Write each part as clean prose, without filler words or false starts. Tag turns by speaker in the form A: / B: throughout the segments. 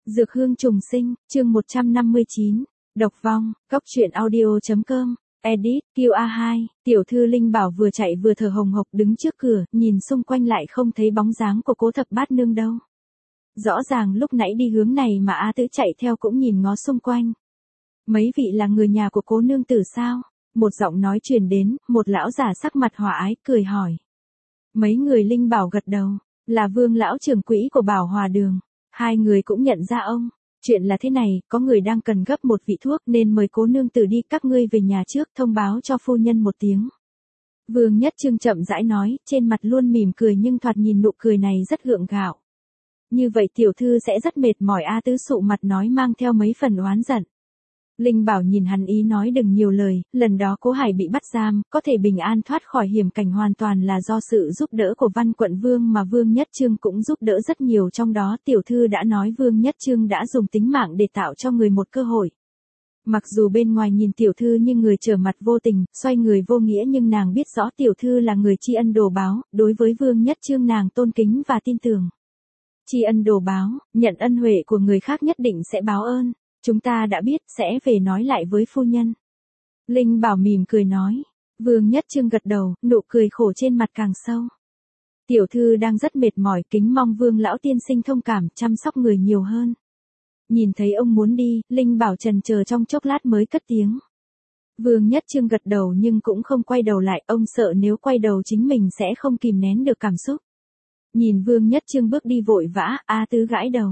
A: Dược hương trùng sinh, chương 159, độc vong, cốc truyện audio.com, edit, QA2, tiểu thư Linh Bảo vừa chạy vừa thở hồng hộc đứng trước cửa, nhìn xung quanh lại không thấy bóng dáng của Cố Thập Bát Nương đâu. Rõ ràng lúc nãy đi hướng này mà A Tứ chạy theo cũng nhìn ngó xung quanh. Mấy vị là người nhà của Cố nương tử sao? Một giọng nói truyền đến, một lão giả sắc mặt hòa ái cười hỏi. Mấy người Linh Bảo gật đầu, là Vương lão trưởng quỹ của Bảo Hòa Đường. Hai người cũng nhận ra ông. Chuyện là thế này, có người đang cần gấp một vị thuốc nên mời Cố nương tử đi, các ngươi về nhà trước thông báo cho phu nhân một tiếng. Vương Nhất Trương chậm rãi nói, trên mặt luôn mỉm cười nhưng thoạt nhìn nụ cười này rất gượng gạo. Như vậy tiểu thư sẽ rất mệt mỏi. A Tứ sụ mặt nói mang theo mấy phần oán giận. Linh Bảo nhìn hắn ý nói đừng nhiều lời, lần đó Cố Hải bị bắt giam, có thể bình an thoát khỏi hiểm cảnh hoàn toàn là do sự giúp đỡ của Văn Quận Vương mà Vương Nhất Trương cũng giúp đỡ rất nhiều, trong đó tiểu thư đã nói Vương Nhất Trương đã dùng tính mạng để tạo cho người một cơ hội. Mặc dù bên ngoài nhìn tiểu thư như người trở mặt vô tình, xoay người vô nghĩa, nhưng nàng biết rõ tiểu thư là người tri ân đồ báo, đối với Vương Nhất Trương nàng tôn kính và tin tưởng. Tri ân đồ báo, nhận ân huệ của người khác nhất định sẽ báo ơn. Chúng ta đã biết, sẽ về nói lại với phu nhân. Linh Bảo mỉm cười nói. Vương Nhất Trương gật đầu, nụ cười khổ trên mặt càng sâu. Tiểu thư đang rất mệt mỏi, kính mong Vương lão tiên sinh thông cảm, chăm sóc người nhiều hơn. Nhìn thấy ông muốn đi, Linh Bảo chần chờ trong chốc lát mới cất tiếng. Vương Nhất Trương gật đầu nhưng cũng không quay đầu lại, ông sợ nếu quay đầu chính mình sẽ không kìm nén được cảm xúc. Nhìn Vương Nhất Trương bước đi vội vã, A Tứ gãi đầu.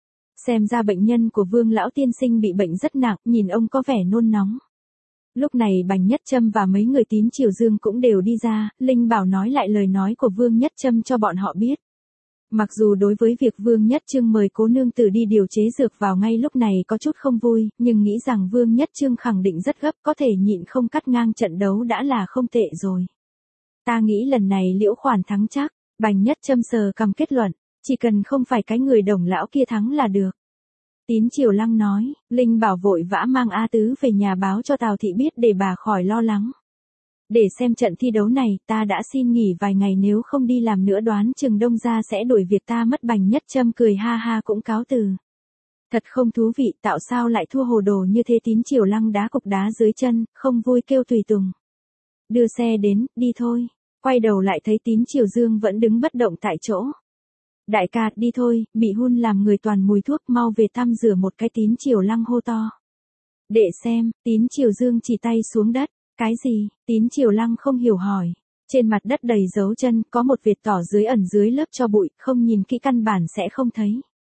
A: Xem ra bệnh nhân của Vương lão tiên sinh bị bệnh rất nặng, nhìn ông có vẻ nôn nóng. Lúc này Bành Nhất Trâm và mấy người Tín Triều Dương cũng đều đi ra, Linh Bảo nói lại lời nói của Vương Nhất Trâm cho bọn họ biết. Mặc dù đối với việc Vương Nhất Trương mời Cố nương tử đi điều chế dược vào ngay lúc này có chút không vui, nhưng nghĩ rằng Vương Nhất Trương khẳng định rất gấp, có thể nhịn không cắt ngang trận đấu đã là không tệ rồi. Ta nghĩ lần này Liễu Khoản thắng chắc. Bành Nhất Trâm sờ cằm kết luận, chỉ cần không phải cái người Đồng lão kia thắng là được. Tín Triều Lăng nói, Linh Bảo vội vã mang A Tứ về nhà báo cho Tào thị biết để bà khỏi lo lắng. Để xem trận thi đấu này, ta đã xin nghỉ vài ngày, nếu không đi làm nữa đoán chừng Đông gia sẽ đuổi việc ta mất. Bành Nhất Trâm cười ha ha cũng cáo từ. Thật không thú vị, tạo sao lại thua hồ đồ như thế. Tín Triều Lăng đá cục đá dưới chân, không vui kêu tùy tùng. Đưa xe đến, đi thôi. Quay đầu lại thấy Tín Triều Dương vẫn đứng bất động tại chỗ. Đại ca, đi thôi, bị hun làm người toàn mùi thuốc, mau về tắm rửa một cái. Tín Triều Lăng hô to. Để xem, Tín Triều Dương chỉ tay xuống đất. Cái gì? Tín Triều Lăng không hiểu hỏi. Trên mặt đất đầy dấu chân, có một vệt tỏ dưới ẩn dưới lớp tro bụi, không nhìn kỹ căn bản sẽ không thấy.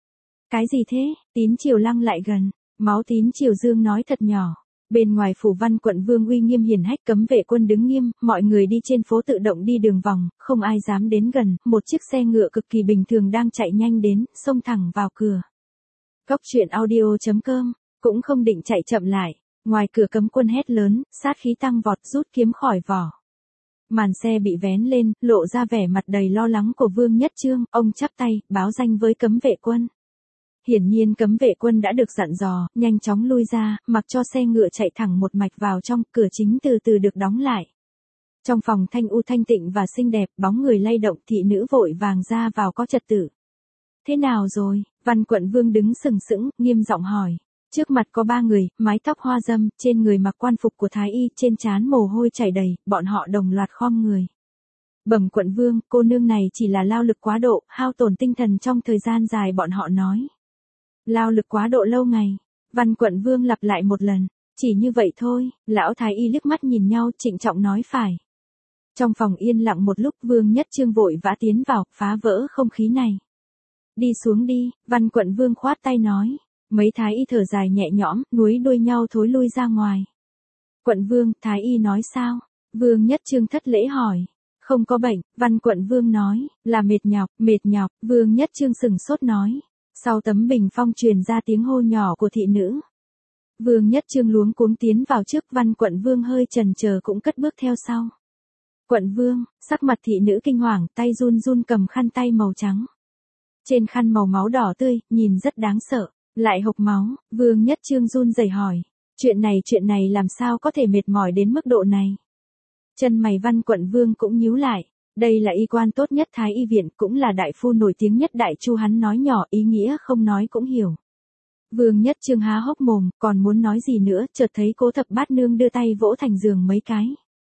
A: Cái gì thế? Tín Triều Lăng lại gần. Máu. Tín Triều Dương nói thật nhỏ. Bên ngoài phủ Văn Quận Vương uy nghiêm hiển hách, cấm vệ quân đứng nghiêm, mọi người đi trên phố tự động đi đường vòng, không ai dám đến gần. Một chiếc xe ngựa cực kỳ bình thường đang chạy nhanh đến, xông thẳng vào cửa. Cốc truyện audio.com, cũng không định chạy chậm lại. Ngoài cửa cấm quân hét lớn, sát khí tăng vọt, rút kiếm khỏi vỏ. Màn xe bị vén lên, lộ ra vẻ mặt đầy lo lắng của Vương Nhất Trương, ông chắp tay, báo danh với cấm vệ quân. Hiển nhiên cấm vệ quân đã được dặn dò, nhanh chóng lui ra, mặc cho xe ngựa chạy thẳng một mạch vào trong, cửa chính từ từ được đóng lại. Trong phòng thanh u thanh tịnh và xinh đẹp, bóng người lay động, thị nữ vội vàng ra vào có trật tự. Thế nào rồi? Văn Quận Vương đứng sừng sững, nghiêm giọng hỏi. Trước mặt có ba người, mái tóc hoa dâm, trên người mặc quan phục của thái y, trên trán mồ hôi chảy đầy, bọn họ đồng loạt khom người. Bẩm Quận Vương, cô nương này chỉ là lao lực quá độ, hao tổn tinh thần trong thời gian dài. Bọn họ nói. Lao lực quá độ lâu ngày. Văn Quận Vương lặp lại một lần. Chỉ như vậy thôi. Lão thái y liếc mắt nhìn nhau, trịnh trọng nói phải. Trong phòng yên lặng một lúc, Vương Nhất Trương vội vã tiến vào, phá vỡ không khí này. Đi xuống đi. Văn Quận Vương khoát tay nói. Mấy thái y thở dài nhẹ nhõm, nuối đuôi nhau thối lui ra ngoài. Quận Vương, thái y nói sao? Vương Nhất Trương thất lễ hỏi. Không có bệnh. Văn Quận Vương nói. Là mệt nhọc, mệt nhọc. Vương Nhất Trương sừng sốt nói. Sau tấm bình phong truyền ra tiếng hô nhỏ của thị nữ. Vương Nhất Trương luống cuống tiến vào trước. Văn Quận Vương hơi chần chờ cũng cất bước theo sau. Quận Vương, sắc mặt thị nữ kinh hoàng, tay run run cầm khăn tay màu trắng. Trên khăn màu máu đỏ tươi, nhìn rất đáng sợ. Lại hộc máu. Vương Nhất Trương run rẩy hỏi. Chuyện này làm sao có thể mệt mỏi đến mức độ này? Chân mày Văn Quận Vương cũng nhíu lại. Đây là y quan tốt nhất Thái y viện, cũng là đại phu nổi tiếng nhất Đại Chu, hắn nói nhỏ, ý nghĩa không nói cũng hiểu. Vương Nhất Trương há hốc mồm, còn muốn nói gì nữa, chợt thấy Cố Thập Bát Nương đưa tay vỗ thành giường mấy cái.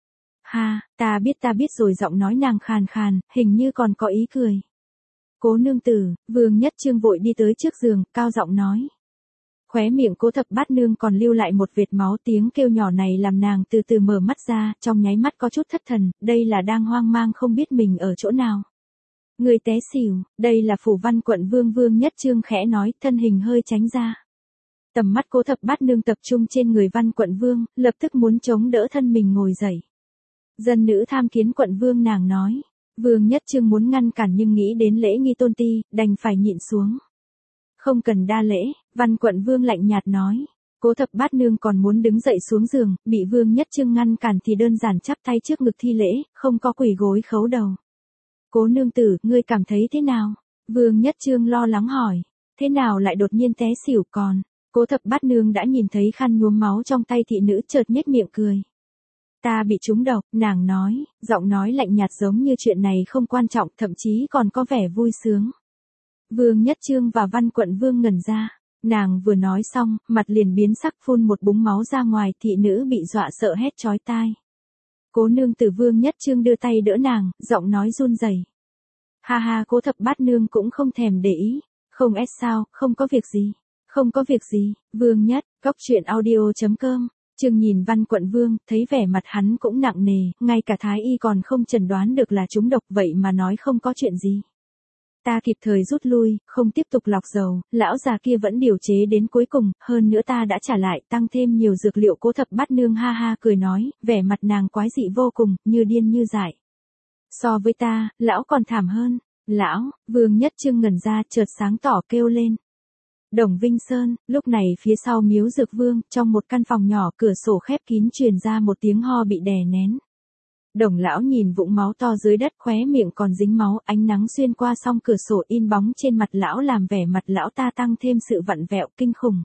A: Ha, ta biết rồi, giọng nói nàng khàn khàn, hình như còn có ý cười. Cố nương tử, Vương Nhất Trương vội đi tới trước giường, cao giọng nói. Khóe miệng Cố Thập Bát Nương còn lưu lại một vệt máu, tiếng kêu nhỏ này làm nàng từ từ mở mắt ra, trong nháy mắt có chút thất thần, đây là đang hoang mang không biết mình ở chỗ nào. Người té xỉu, đây là Phủ Văn quận Vương Nhất Trương khẽ nói, thân hình hơi tránh ra. Tầm mắt Cố Thập Bát Nương tập trung trên người Văn quận Vương, lập tức muốn chống đỡ thân mình ngồi dậy. Dân nữ tham kiến quận Vương, nàng nói. Vương Nhất Trương muốn ngăn cản nhưng nghĩ đến lễ nghi tôn ti, đành phải nhịn xuống. Không cần đa lễ, Văn quận Vương lạnh nhạt nói. Cố Thập Bát Nương còn muốn đứng dậy xuống giường, bị Vương Nhất Trương ngăn cản thì đơn giản chắp tay trước ngực thi lễ, không có quỳ gối khấu đầu. Cố nương tử, ngươi cảm thấy thế nào? Vương Nhất Trương lo lắng hỏi. Thế nào lại đột nhiên té xỉu còn? Cố Thập Bát Nương đã nhìn thấy khăn nhuốm máu trong tay thị nữ, chợt nhếch miệng cười. Ta bị trúng độc, nàng nói, giọng nói lạnh nhạt giống như chuyện này không quan trọng, thậm chí còn có vẻ vui sướng. Vương Nhất Trương và Văn quận Vương ngẩn ra. Nàng vừa nói xong, mặt liền biến sắc, phun một búng máu ra ngoài, thị nữ bị dọa sợ hét chói tai. Cố nương tử, Vương Nhất Trương đưa tay đỡ nàng, giọng nói run rẩy. Ha ha, Cố Thập Bát Nương cũng không thèm để ý. Không sao, không có việc gì. Không có việc gì, Vương Nhất, goctruyện.audio.com. Trương nhìn Văn quận Vương, thấy vẻ mặt hắn cũng nặng nề, ngay cả thái y còn không chẩn đoán được là trúng độc, vậy mà nói không có chuyện gì. Ta kịp thời rút lui, không tiếp tục lọc dầu, lão già kia vẫn điều chế đến cuối cùng, hơn nữa ta đã trả lại, tăng thêm nhiều dược liệu. Cố Thập Bát Nương ha ha cười nói, vẻ mặt nàng quái dị vô cùng, như điên như dại. So với ta, lão còn thảm hơn. Lão, Vương Nhất Trương ngẩn ra, chợt sáng tỏ kêu lên. Đồng Vinh Sơn, lúc này phía sau miếu Dược Vương, trong một căn phòng nhỏ, cửa sổ khép kín truyền ra một tiếng ho bị đè nén. Đồng lão nhìn vũng máu to dưới đất, khóe miệng còn dính máu, ánh nắng xuyên qua song cửa sổ in bóng trên mặt lão làm vẻ mặt lão ta tăng thêm sự vặn vẹo kinh khủng.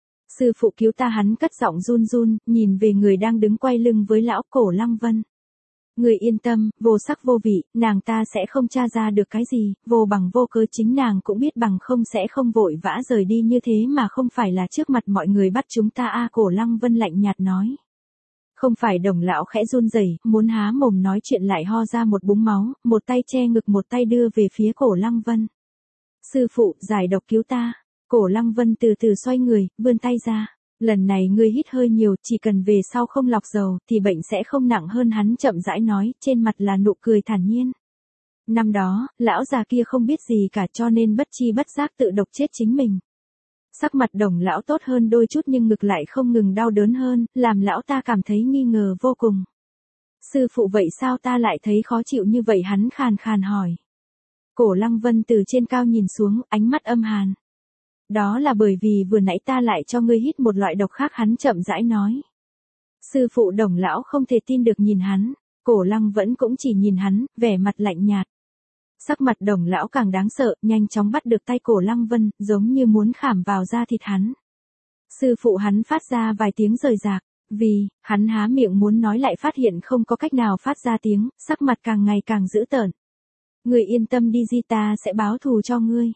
A: Sư phụ cứu ta, hắn cất giọng run run, nhìn về người đang đứng quay lưng với lão, Cổ Lăng Vân. Người yên tâm, vô sắc vô vị, nàng ta sẽ không tra ra được cái gì, vô bằng vô cớ, chính nàng cũng biết bằng không sẽ không vội vã rời đi như thế mà không phải là trước mặt mọi người bắt chúng ta a. Cổ Lăng Vân lạnh nhạt nói. Không phải. Đồng lão khẽ run rẩy, muốn há mồm nói chuyện lại ho ra một búng máu, một tay che ngực một tay đưa về phía Cổ Lăng Vân. Sư phụ, giải độc cứu ta. Cổ Lăng Vân từ từ xoay người, vươn tay ra. Lần này ngươi hít hơi nhiều, chỉ cần về sau không lọc dầu, thì bệnh sẽ không nặng hơn, hắn chậm rãi nói, trên mặt là nụ cười thản nhiên. Năm đó, lão già kia không biết gì cả cho nên bất chi bất giác tự độc chết chính mình. Sắc mặt Đồng lão tốt hơn đôi chút nhưng ngực lại không ngừng đau đớn hơn, làm lão ta cảm thấy nghi ngờ vô cùng. Sư phụ, vậy sao ta lại thấy khó chịu như vậy, hắn khàn khàn hỏi. Cổ Lăng Vân từ trên cao nhìn xuống, ánh mắt âm hàn. Đó là bởi vì vừa nãy ta lại cho ngươi hít một loại độc khác, hắn chậm rãi nói. Sư phụ. Đồng lão không thể tin được nhìn hắn, Cổ Lăng vẫn cũng chỉ nhìn hắn, vẻ mặt lạnh nhạt. Sắc mặt Đồng lão càng đáng sợ, nhanh chóng bắt được tay Cổ Lăng Vân, giống như muốn khảm vào da thịt hắn. Sư phụ, hắn phát ra vài tiếng rời rạc, vì, hắn há miệng muốn nói lại phát hiện không có cách nào phát ra tiếng, sắc mặt càng ngày càng dữ tợn. Ngươi yên tâm đi, ta sẽ báo thù cho ngươi.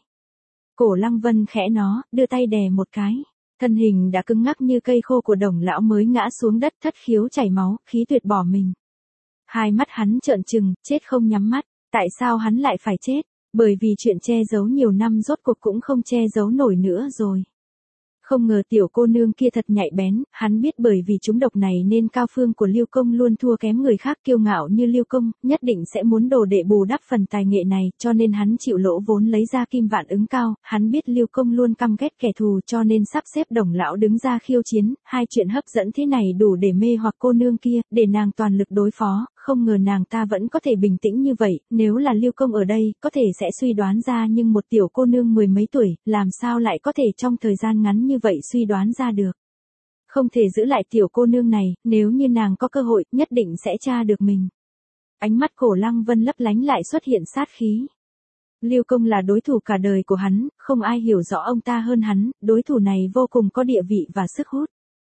A: Cổ Lăng Vân khẽ đưa tay đè một cái. Thân hình đã cứng ngắc như cây khô của Đồng lão mới ngã xuống đất, thất khiếu chảy máu, khí tuyệt bỏ mình. Hai mắt hắn trợn trừng, chết không nhắm mắt. Tại sao hắn lại phải chết? Bởi vì chuyện che giấu nhiều năm rốt cuộc cũng không che giấu nổi nữa rồi. Không ngờ tiểu cô nương kia thật nhạy bén, hắn biết bởi vì trúng độc này nên cao phương của Lưu Công luôn thua kém người khác, kiêu ngạo như Lưu Công, nhất định sẽ muốn đồ đệ bù đắp phần tài nghệ này, cho nên hắn chịu lỗ vốn lấy ra kim vạn ứng cao, hắn biết Lưu Công luôn căm ghét kẻ thù cho nên sắp xếp Đồng lão đứng ra khiêu chiến, hai chuyện hấp dẫn thế này đủ để mê hoặc cô nương kia, để nàng toàn lực đối phó, không ngờ nàng ta vẫn có thể bình tĩnh như vậy, nếu là Lưu Công ở đây, có thể sẽ suy đoán ra nhưng một tiểu cô nương mười mấy tuổi, làm sao lại có thể trong thời gian ngắn như vậy suy đoán ra được. Không thể giữ lại tiểu cô nương này, nếu như nàng có cơ hội, nhất định sẽ tra được mình. Ánh mắt Cổ Lăng Vân lấp lánh lại xuất hiện sát khí. Lưu Công là đối thủ cả đời của hắn, không ai hiểu rõ ông ta hơn hắn, đối thủ này vô cùng có địa vị và sức hút.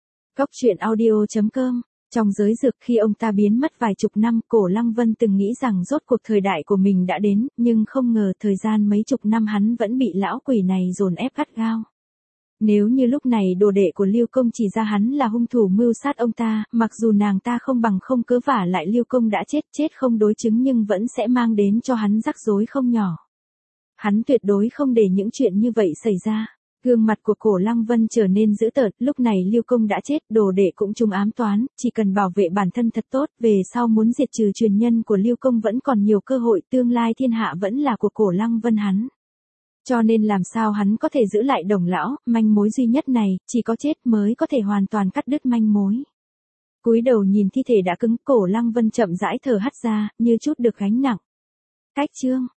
A: Goctruyện.audio.com. Trong giới dược, khi ông ta biến mất vài chục năm, Cổ Lăng Vân từng nghĩ rằng rốt cuộc thời đại của mình đã đến, nhưng không ngờ thời gian mấy chục năm hắn vẫn bị lão quỷ này dồn ép gắt gao. Nếu như lúc này đồ đệ của Lưu Công chỉ ra hắn là hung thủ mưu sát ông ta, mặc dù nàng ta không bằng không cớ vả lại Lưu Công đã chết không đối chứng nhưng vẫn sẽ mang đến cho hắn rắc rối không nhỏ. Hắn tuyệt đối không để những chuyện như vậy xảy ra. Gương mặt của Cổ Lăng Vân trở nên dữ tợn, lúc này Lưu Công đã chết, đồ đệ cũng trúng ám toán, chỉ cần bảo vệ bản thân thật tốt, về sau muốn diệt trừ truyền nhân của Lưu Công vẫn còn nhiều cơ hội, tương lai thiên hạ vẫn là của Cổ Lăng Vân hắn. Cho nên làm sao hắn có thể giữ lại Đồng lão, manh mối duy nhất này, chỉ có chết mới có thể hoàn toàn cắt đứt manh mối. Cúi đầu nhìn thi thể đã cứng, Cổ Lăng Vân chậm rãi thở hắt ra, như chút được gánh nặng. Cách chương